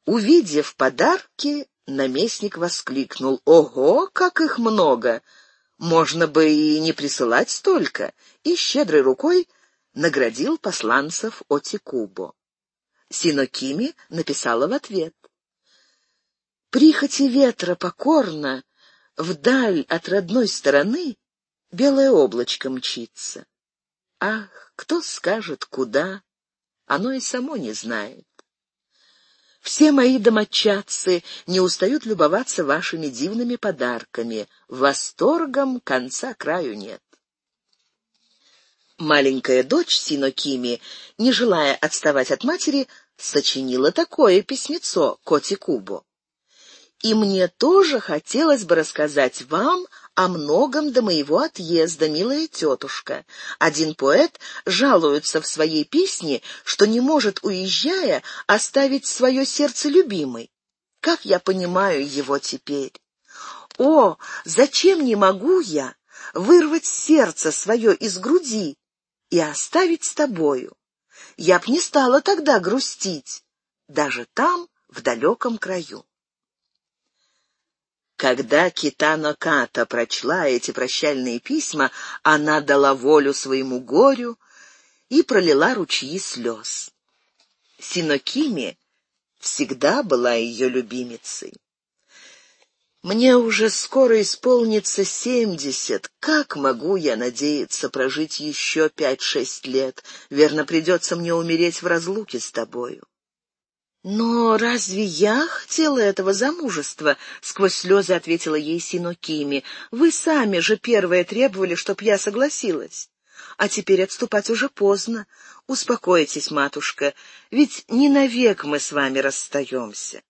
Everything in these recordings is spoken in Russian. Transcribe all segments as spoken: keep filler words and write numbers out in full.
Увидев подарки, наместник воскликнул: «Ого, как их много! Можно бы и не присылать столько!» и щедрой рукой наградил посланцев Оцикубо. Синокими написала в ответ: «Прихоти ветра покорно, вдаль от родной стороны белое облачко мчится. Ах, кто скажет, куда, оно и само не знает. Все мои домочадцы не устают любоваться вашими дивными подарками. Восторгом конца краю нет». Маленькая дочь Синокими, не желая отставать от матери, сочинила такое письмецо к Оцикубо: «И мне тоже хотелось бы рассказать вам о многом до моего отъезда, милая тетушка. Один поэт жалуется в своей песне, что не может, уезжая, оставить свое сердце любимой. Как я понимаю его теперь? О, зачем не могу я вырвать сердце свое из груди и оставить с тобою? Я б не стала тогда грустить, даже там, в далеком краю». Когда Китано Ката прочла эти прощальные письма, она дала волю своему горю и пролила ручьи слез. Синокими всегда была ее любимицей. «Мне уже скоро исполнится семьдесят. Как могу я надеяться прожить еще пять-шесть лет? Верно, придется мне умереть в разлуке с тобою». «Но разве я хотела этого замужества?» — сквозь слезы ответила ей Синокими. «Вы сами же первые требовали, чтоб я согласилась. А теперь отступать уже поздно. Успокойтесь, матушка, ведь не навек мы с вами расстаемся».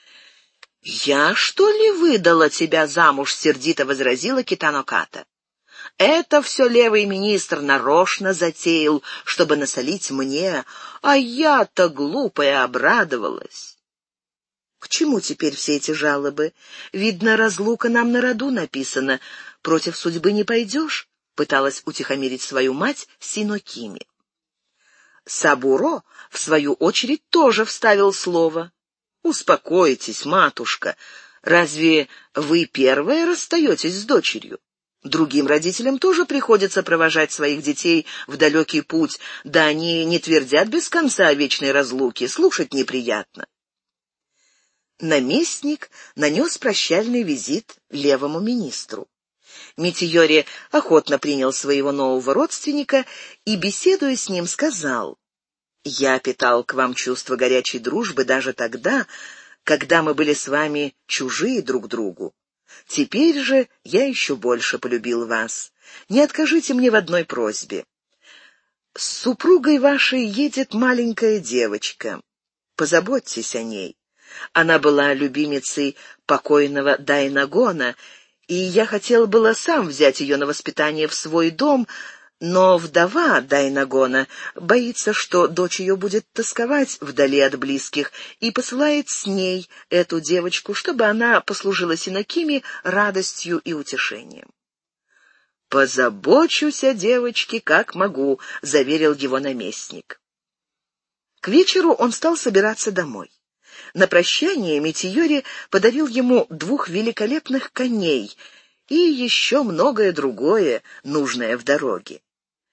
«Я, что ли, выдала тебя замуж?» — сердито возразила Китано Ката. «Это все левый министр нарочно затеял, чтобы насолить мне, а я-то глупая обрадовалась». «К чему теперь все эти жалобы? Видно, разлука нам на роду написана. Против судьбы не пойдешь», — пыталась утихомирить свою мать Синокими. Сабуро, в свою очередь, тоже вставил слово: «Успокойтесь, матушка, разве вы первая расстаетесь с дочерью? Другим родителям тоже приходится провожать своих детей в далекий путь, да они не твердят без конца о вечной разлуке, слушать неприятно». Наместник нанес прощальный визит левому министру. Митиори охотно принял своего нового родственника и, беседуя с ним, сказал: «Я питал к вам чувство горячей дружбы даже тогда, когда мы были с вами чужие друг другу. Теперь же я еще больше полюбил вас. Не откажите мне в одной просьбе. С супругой вашей едет маленькая девочка. Позаботьтесь о ней. Она была любимицей покойного Дайнагона, и я хотел было сам взять ее на воспитание в свой дом, но вдова Дайнагона боится, что дочь ее будет тосковать вдали от близких, и посылает с ней эту девочку, чтобы она послужила Синокими радостью и утешением». «Позабочусь о девочке, как могу», — заверил его наместник. К вечеру он стал собираться домой. На прощание Митиори подарил ему двух великолепных коней и еще многое другое, нужное в дороге.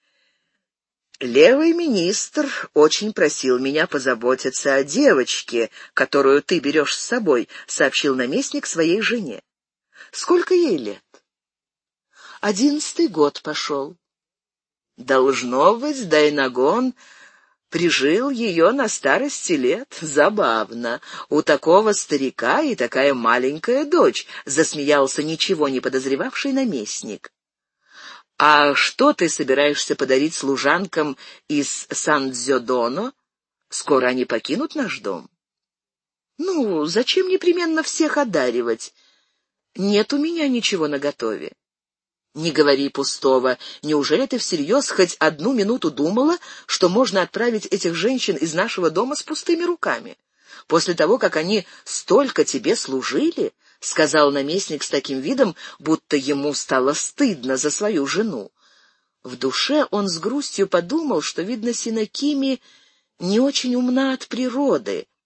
«Левый министр очень просил меня позаботиться о девочке, которую ты берешь с собой», — сообщил наместник своей жене. «Сколько ей лет?» «Одиннадцатый год пошел». «Должно быть, Дайнагон прижил ее на старости лет. Забавно. У такого старика и такая маленькая дочь», — засмеялся ничего не подозревавший наместник. «А что ты собираешься подарить служанкам из Сан-Дзёдоно? Скоро они покинут наш дом». «Ну, зачем непременно всех одаривать? Нет у меня ничего наготове». «Не говори пустого. Неужели ты всерьез хоть одну минуту думала, что можно отправить этих женщин из нашего дома с пустыми руками? После того, как они столько тебе служили?» — сказал наместник с таким видом, будто ему стало стыдно за свою жену. В душе он с грустью подумал, что, видно, Синокими не очень умна от природы,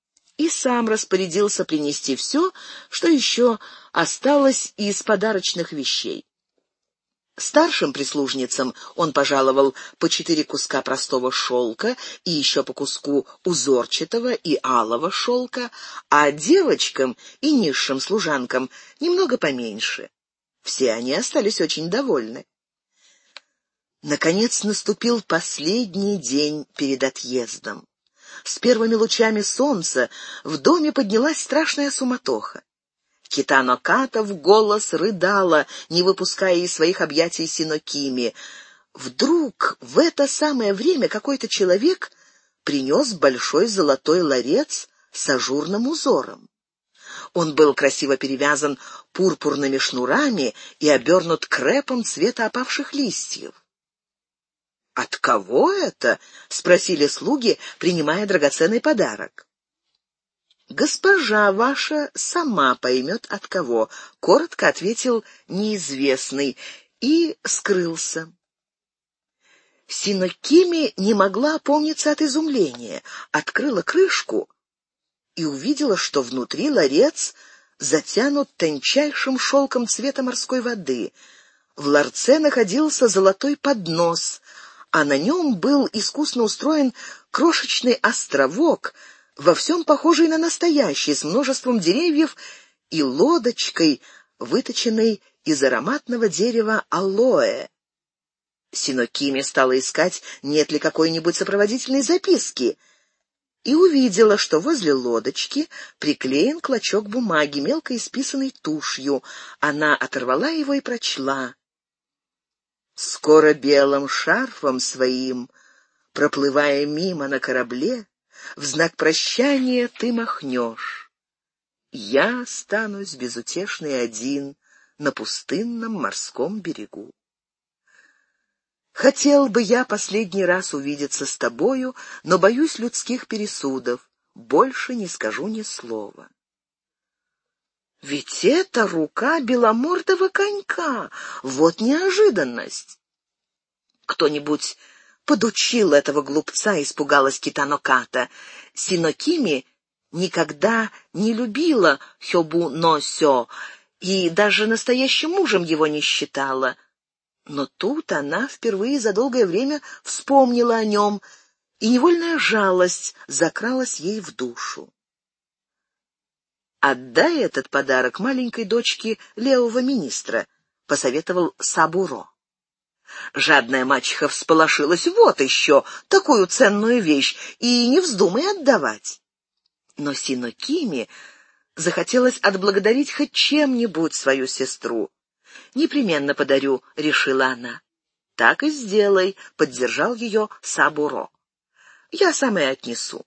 и сам распорядился принести все, что еще осталось из подарочных вещей. Старшим прислужницам он пожаловал по четыре куска простого шелка и еще по куску узорчатого и алого шелка, а девочкам и низшим служанкам немного поменьше. Все они остались очень довольны. Наконец наступил последний день перед отъездом. С первыми лучами солнца в доме поднялась страшная суматоха. Китано Ката в голос рыдала, не выпуская из своих объятий Синокими. Вдруг в это самое время какой-то человек принес большой золотой ларец с ажурным узором. Он был красиво перевязан пурпурными шнурами и обернут крепом цвета опавших листьев. «От кого это?» — спросили слуги, принимая драгоценный подарок. «Госпожа ваша сама поймет, от кого», — коротко ответил неизвестный и скрылся. Синокими не могла опомниться от изумления, открыла крышку и увидела, что внутри ларец затянут тончайшим шелком цвета морской воды. В ларце находился золотой поднос, а на нем был искусно устроен крошечный островок, во всем похожий на настоящий, с множеством деревьев и лодочкой, выточенной из ароматного дерева алоэ. Синокими стала искать, нет ли какой-нибудь сопроводительной записки, и увидела, что возле лодочки приклеен клочок бумаги, мелко исписанный тушью. Она оторвала его и прочла: «Скоро белым шарфом своим, проплывая мимо на корабле, в знак прощания ты махнешь. Я останусь безутешный один на пустынном морском берегу. Хотел бы я последний раз увидеться с тобою, но боюсь людских пересудов, больше не скажу ни слова». Ведь это рука беломордого конька! Вот неожиданность! Кто-нибудь подучил этого глупца, испугалась Китано Ката. Синокими никогда не любила Хёбу-но-сё и даже настоящим мужем его не считала. Но тут она впервые за долгое время вспомнила о нем, и невольная жалость закралась ей в душу. «Отдай этот подарок маленькой дочке левого министра», — посоветовал Сабуро. Жадная мачеха всполошилась: «Вот еще такую ценную вещь, и не вздумай отдавать». Но Синокими захотелось отблагодарить хоть чем-нибудь свою сестру. «Непременно подарю», — решила она. «Так и сделай», — поддержал ее Сабуро. «Я сама и отнесу».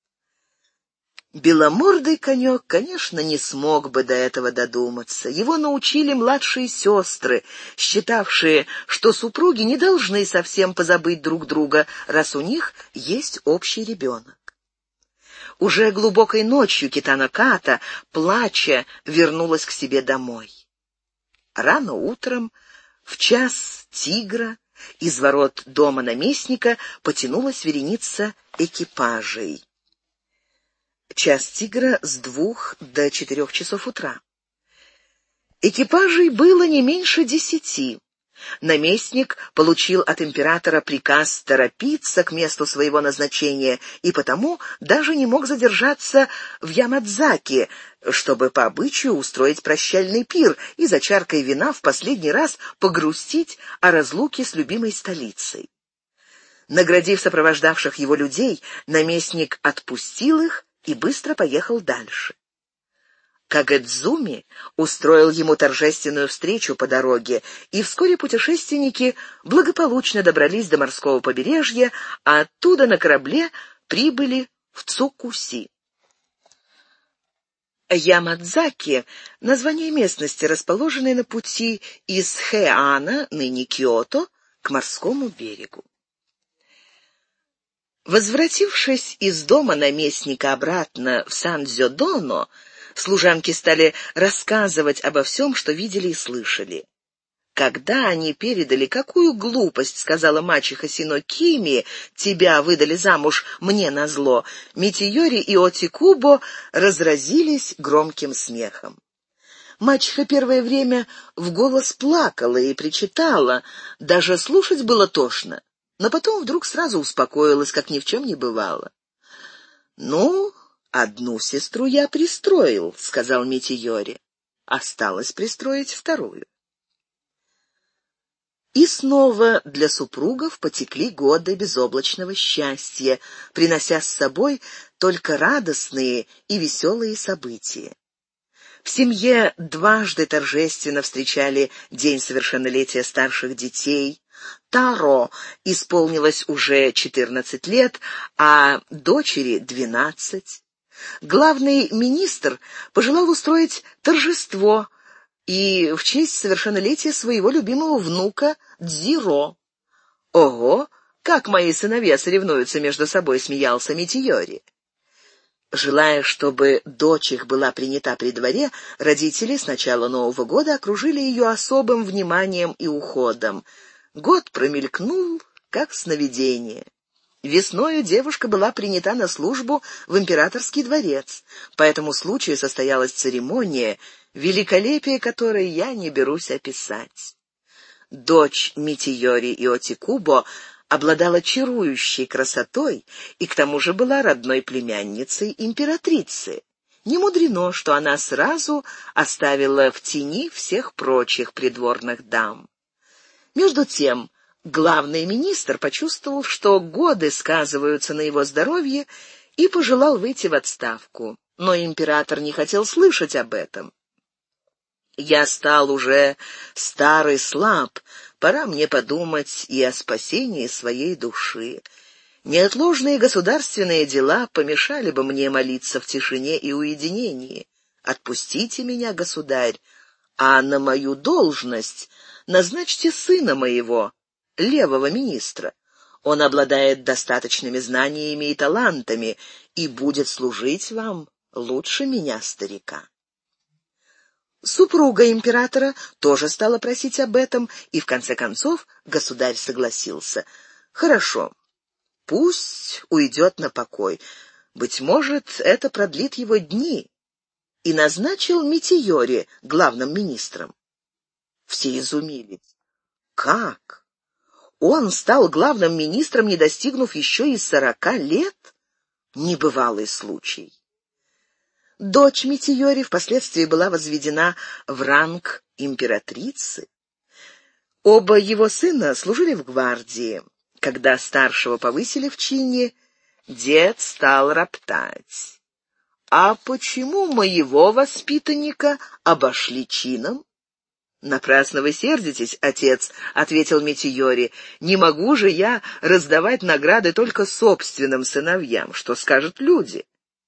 Беломордый конек, конечно, не смог бы до этого додуматься. Его научили младшие сестры, считавшие, что супруги не должны совсем позабыть друг друга, раз у них есть общий ребенок. Уже глубокой ночью Китано Ката, плача, вернулась к себе домой. Рано утром, в час тигра, из ворот дома наместника потянулась вереница экипажей. Час тигра с двух до четырех часов утра. Экипажей было не меньше десяти. Наместник получил от императора приказ торопиться к месту своего назначения и потому даже не мог задержаться в Ямадзаке, чтобы по обычаю устроить прощальный пир и за чаркой вина в последний раз погрустить о разлуке с любимой столицей. Наградив сопровождавших его людей, наместник отпустил их и быстро поехал дальше. Кагэдзуми устроил ему торжественную встречу по дороге, и вскоре путешественники благополучно добрались до морского побережья, а оттуда на корабле прибыли в Цукуси. Ямадзаки — название местности, расположенной на пути из Хэана, ныне Киото, к морскому берегу. Возвратившись из дома наместника обратно в Сан-Дзёдоно, служанки стали рассказывать обо всем, что видели и слышали. Когда они передали, какую глупость, сказала мачеха Синокими, тебя выдали замуж мне назло, Митиори и Отикубо разразились громким смехом. Мачеха первое время в голос плакала и причитала, даже слушать было тошно, но потом вдруг сразу успокоилась, как ни в чем не бывало. «Ну, одну сестру я пристроил», — сказал Митиори. «Осталось пристроить вторую». И снова для супругов потекли годы безоблачного счастья, принося с собой только радостные и веселые события. В семье дважды торжественно встречали день совершеннолетия старших детей. Таро исполнилось уже четырнадцать лет, а дочери — двенадцать. Главный министр пожелал устроить торжество и в честь совершеннолетия своего любимого внука Дзиро. «Ого, как мои сыновья соревнуются между собой», — смеялся Митиори. Желая, чтобы дочь их была принята при дворе, родители с начала Нового года окружили ее особым вниманием и уходом. Год промелькнул, как сновидение. Весною девушка была принята на службу в императорский дворец. По этому случаю состоялась церемония, великолепие которой я не берусь описать. Дочь Митиори и Отикубо обладала чарующей красотой и к тому же была родной племянницей императрицы. Не мудрено, что она сразу оставила в тени всех прочих придворных дам. Между тем, главный министр почувствовал, что годы сказываются на его здоровье, и пожелал выйти в отставку. Но император не хотел слышать об этом. «Я стал уже стар и слаб, пора мне подумать и о спасении своей души. Неотложные государственные дела помешали бы мне молиться в тишине и уединении. Отпустите меня, государь, а на мою должность назначьте сына моего, левого министра. Он обладает достаточными знаниями и талантами и будет служить вам лучше меня, старика». Супруга императора тоже стала просить об этом, и в конце концов государь согласился. «Хорошо, пусть уйдет на покой. Быть может, это продлит его дни». И назначил Митиори главным министром. Все изумились. Как? Он стал главным министром, не достигнув еще и сорока лет? Небывалый случай. Дочь Митиори впоследствии была возведена в ранг императрицы. Оба его сына служили в гвардии. Когда старшего повысили в чине, дед стал роптать. «А почему моего воспитанника обошли чином?» «Напрасно вы сердитесь, отец», — ответил Митиори. «Не могу же я раздавать награды только собственным сыновьям. Что скажут люди?»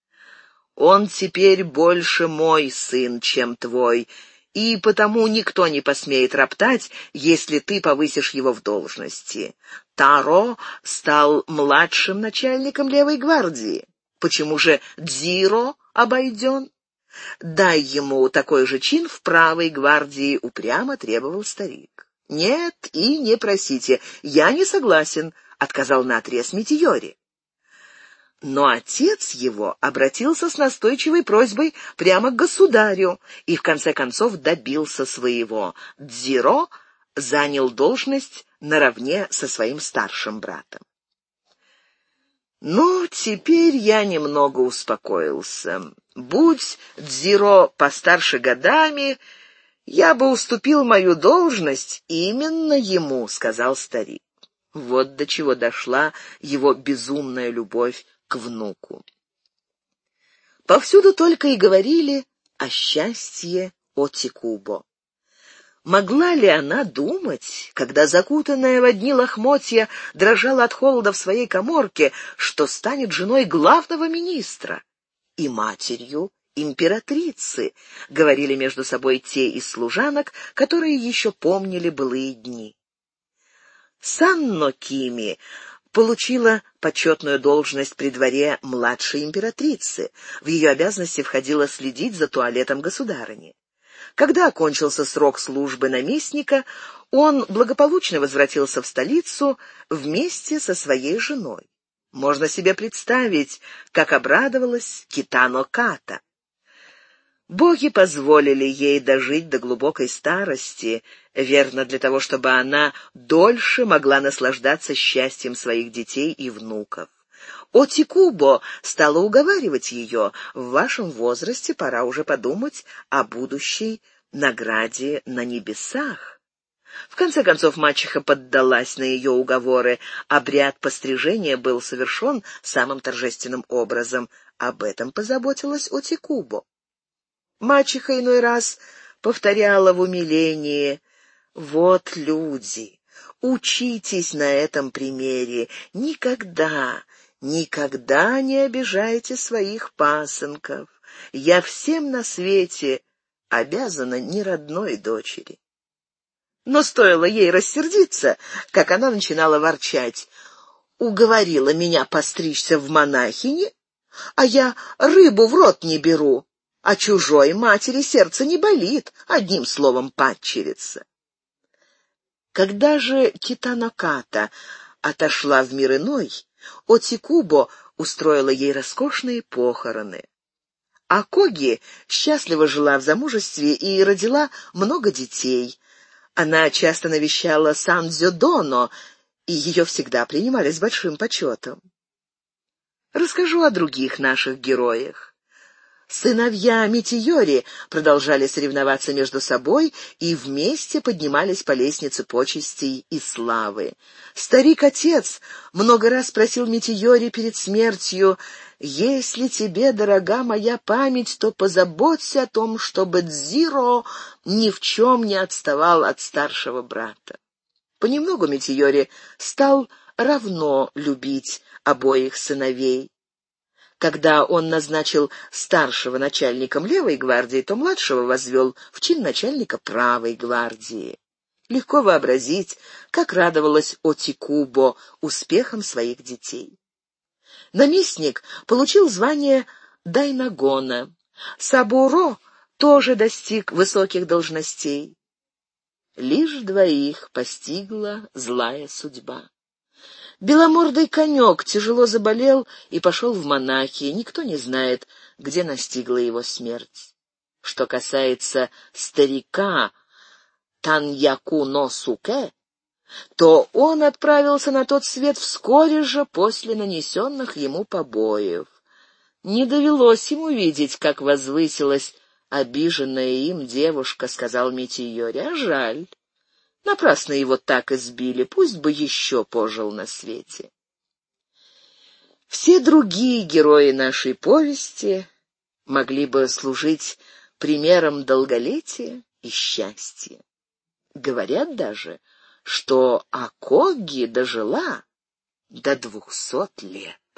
«Он теперь больше мой сын, чем твой, и потому никто не посмеет роптать, если ты повысишь его в должности. Таро стал младшим начальником левой гвардии. Почему же Дзиро обойден? Дай ему такой же чин в правой гвардии», — упрямо требовал старик. «Нет, и не просите, я не согласен», — отказал наотрез Митиори. Но отец его обратился с настойчивой просьбой прямо к государю и в конце концов добился своего. Дзиро занял должность наравне со своим старшим братом. Ну, теперь я немного успокоился. Будь Дзиро постарше годами, я бы уступил мою должность именно ему, — сказал старик. Вот до чего дошла его безумная любовь к внуку. Повсюду только и говорили о счастье Отикубо. Могла ли она думать, когда закутанная в одни лохмотья дрожала от холода в своей каморке, что станет женой главного министра и матерью императрицы, говорили между собой те из служанок, которые еще помнили былые дни. Санно Кими получила почетную должность при дворе младшей императрицы. В ее обязанности входило следить за туалетом государыни. Когда окончился срок службы наместника, он благополучно возвратился в столицу вместе со своей женой. Можно себе представить, как обрадовалась Китано Ката. Боги позволили ей дожить до глубокой старости, верно, для того, чтобы она дольше могла наслаждаться счастьем своих детей и внуков. Отикубо стала уговаривать ее: в вашем возрасте пора уже подумать о будущей награде на небесах. В конце концов мачеха поддалась на ее уговоры. Обряд пострижения был совершен самым торжественным образом. Об этом позаботилась Отикубо. Мачеха иной раз повторяла в умилении: «Вот люди, учитесь на этом примере, никогда, никогда не обижайте своих пасынков. Я всем на свете обязана неродной дочери». Но стоило ей рассердиться, как она начинала ворчать: «Уговорила меня постричься в монахини, а я рыбу в рот не беру, а чужой матери сердце не болит, одним словом, падчерица». Когда же Китано Ката отошла в мир иной, Отикубо устроила ей роскошные похороны. А Коги счастливо жила в замужестве и родила много детей. Она часто навещала Сан-Дзё-Доно, и ее всегда принимали с большим почетом. Расскажу о других наших героях. Сыновья Митиори продолжали соревноваться между собой и вместе поднимались по лестнице почестей и славы. Старик-отец много раз просил Митиори перед смертью: «Если тебе дорога моя память, то позаботься о том, чтобы Дзиро ни в чем не отставал от старшего брата». Понемногу Митиори стал равно любить обоих сыновей. Когда он назначил старшего начальником левой гвардии, то младшего возвел в чин начальника правой гвардии. Легко вообразить, как радовалась Отикубо успехам своих детей. Наместник получил звание дайнагона. Сабуро тоже достиг высоких должностей. Лишь двоих постигла злая судьба. Беломордый конек тяжело заболел и пошел в монахи. Никто не знает, где настигла его смерть. Что касается старика Таньяку-но-суке, то он отправился на тот свет вскоре же после нанесенных ему побоев. Не довелось ему видеть, как возвысилась обиженная им девушка, сказал Митиори, а жаль. Напрасно его так избили, пусть бы еще пожил на свете. Все другие герои нашей повести могли бы служить примером долголетия и счастья. Говорят даже, что Акоги дожила до двухсот лет.